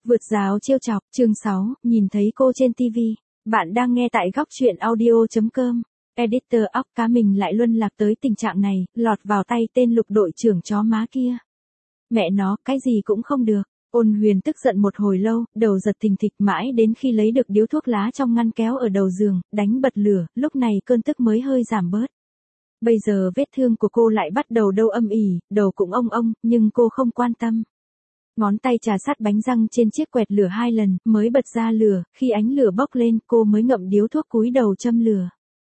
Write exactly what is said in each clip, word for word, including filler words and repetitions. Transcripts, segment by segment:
Vượt rào trêu chọc, chương sáu, nhìn thấy cô trên ti vi. Bạn đang nghe tại góc truyện audio chấm com. Editor óc cá mình lại luân lạc tới tình trạng này, lọt vào tay tên Lục đội trưởng chó má kia. Mẹ nó, cái gì cũng không được. Ôn Huyền tức giận một hồi lâu, đầu giật thình thịch mãi đến khi lấy được điếu thuốc lá trong ngăn kéo ở đầu giường, đánh bật lửa, lúc này cơn tức mới hơi giảm bớt. Bây giờ vết thương của cô lại bắt đầu đau âm ỉ, đầu cũng ông ông, nhưng cô không quan tâm. Ngón tay trà sát bánh răng trên chiếc quẹt lửa hai lần, mới bật ra lửa, khi ánh lửa bốc lên, cô mới ngậm điếu thuốc cúi đầu châm lửa.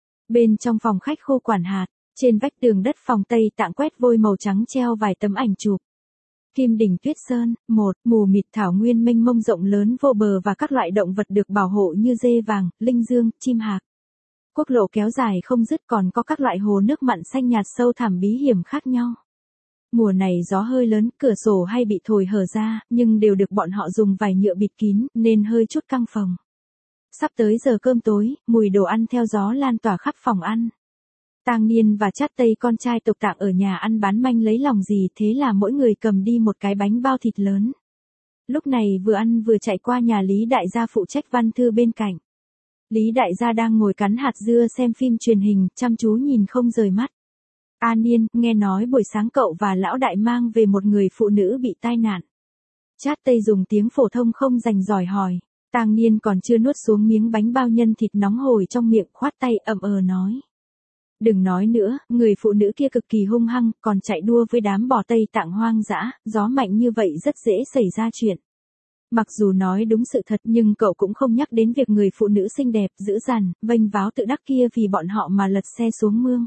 Bên trong phòng khách khu quản hạt, trên vách tường đất phòng Tây Tạng quét vôi màu trắng treo vài tấm ảnh chụp. Kim đỉnh Tuyết Sơn, một, mù mịt thảo nguyên mênh mông rộng lớn vô bờ và các loại động vật được bảo hộ như dê vàng, linh dương, chim hạc. Quốc lộ kéo dài không dứt, còn có các loại hồ nước mặn xanh nhạt sâu thẳm bí hiểm khác nhau. Mùa này gió hơi lớn, cửa sổ hay bị thổi hở ra, nhưng đều được bọn họ dùng vải nhựa bịt kín, nên hơi chút căng phòng. Sắp tới giờ cơm tối, mùi đồ ăn theo gió lan tỏa khắp phòng ăn. Tang Niên và Chát Tây con trai Tục Tạng ở nhà ăn bán manh lấy lòng gì, thế là mỗi người cầm đi một cái bánh bao thịt lớn. Lúc này vừa ăn vừa chạy qua nhà Lý Đại gia phụ trách văn thư bên cạnh. Lý Đại gia đang ngồi cắn hạt dưa xem phim truyền hình, chăm chú nhìn không rời mắt. A Niên, nghe nói buổi sáng cậu và lão đại mang về một người phụ nữ bị tai nạn. Chát Tây dùng tiếng phổ thông không rành giỏi hỏi. Tang Niên còn chưa nuốt xuống miếng bánh bao nhân thịt nóng hổi trong miệng, khoát tay ậm ờ nói. Đừng nói nữa, người phụ nữ kia cực kỳ hung hăng, còn chạy đua với đám bò Tây Tạng hoang dã, gió mạnh như vậy rất dễ xảy ra chuyện. Mặc dù nói đúng sự thật nhưng cậu cũng không nhắc đến việc người phụ nữ xinh đẹp, dữ dằn, vênh váo tự đắc kia vì bọn họ mà lật xe xuống mương.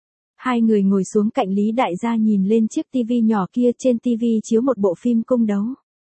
Hai người ngồi xuống cạnh Lý Đại gia nhìn lên chiếc tivi nhỏ kia, trên tivi chiếu một bộ phim cung đấu.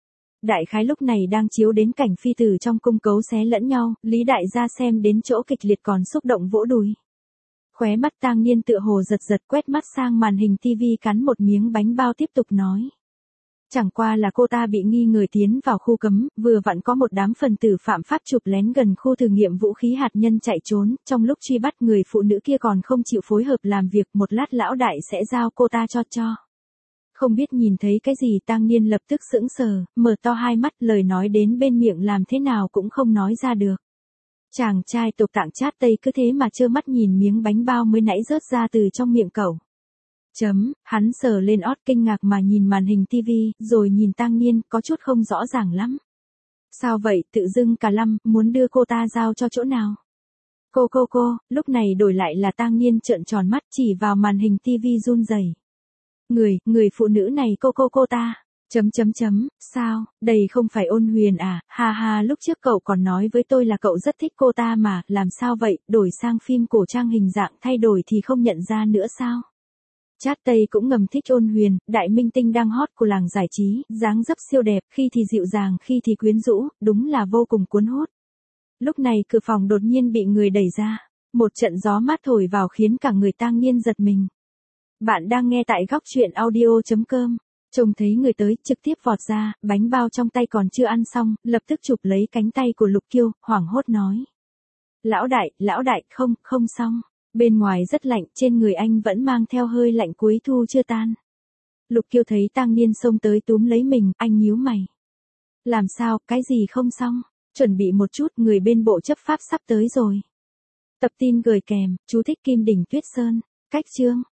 Đại khái lúc này đang chiếu đến cảnh phi tử trong cung cấu xé lẫn nhau, Lý Đại gia xem đến chỗ kịch liệt còn xúc động vỗ đùi. Khóe mắt Tang Niên tựa hồ giật giật, quét mắt sang màn hình tivi cắn một miếng bánh bao tiếp tục nói. Chẳng qua là cô ta bị nghi ngờ tiến vào khu cấm, vừa vặn có một đám phần tử phạm pháp chụp lén gần khu thử nghiệm vũ khí hạt nhân chạy trốn, trong lúc truy bắt người phụ nữ kia còn không chịu phối hợp làm việc, một lát lão đại sẽ giao cô ta cho cho. Không biết nhìn thấy cái gì, Tang Niên lập tức sững sờ, mở to hai mắt, lời nói đến bên miệng làm thế nào cũng không nói ra được. Chàng trai Tục Tạng Chát Tây cứ thế mà trơ mắt nhìn miếng bánh bao mới nãy rớt ra từ trong miệng cậu. Chấm, hắn sờ lên ót kinh ngạc mà nhìn màn hình tivi, rồi nhìn Tang Niên, có chút không rõ ràng lắm. Sao vậy, tự dưng cả lâm, muốn đưa cô ta giao cho chỗ nào? Cô cô cô, lúc này đổi lại là Tang Niên trợn tròn mắt chỉ vào màn hình tivi run rẩy. Người, người phụ nữ này cô cô cô ta. Chấm chấm chấm, sao, đây không phải Ôn Huyền à, ha ha, lúc trước cậu còn nói với tôi là cậu rất thích cô ta mà, làm sao vậy, đổi sang phim cổ trang hình dạng thay đổi thì không nhận ra nữa sao? Chát Tây cũng ngầm thích Ôn Huyền, đại minh tinh đang hot của làng giải trí, dáng dấp siêu đẹp, khi thì dịu dàng, khi thì quyến rũ, đúng là vô cùng cuốn hút. Lúc này cửa phòng đột nhiên bị người đẩy ra, một trận gió mát thổi vào khiến cả người Tang Niên giật mình. Bạn đang nghe tại góc truyện audio chấm com. Trông thấy người tới, trực tiếp vọt ra, bánh bao trong tay còn chưa ăn xong, lập tức chụp lấy cánh tay của Lục Kiêu, hoảng hốt nói. Lão đại, lão đại, không, không xong. Bên ngoài rất lạnh, trên người anh vẫn mang theo hơi lạnh cuối thu chưa tan. Lục Kiêu thấy Tang Niên xông tới túm lấy mình, anh nhíu mày. Làm sao, cái gì không xong? Chuẩn bị một chút, người bên bộ chấp pháp sắp tới rồi. Tập tin gửi kèm, chú thích Kim đỉnh Tuyết Sơn. Cách chương.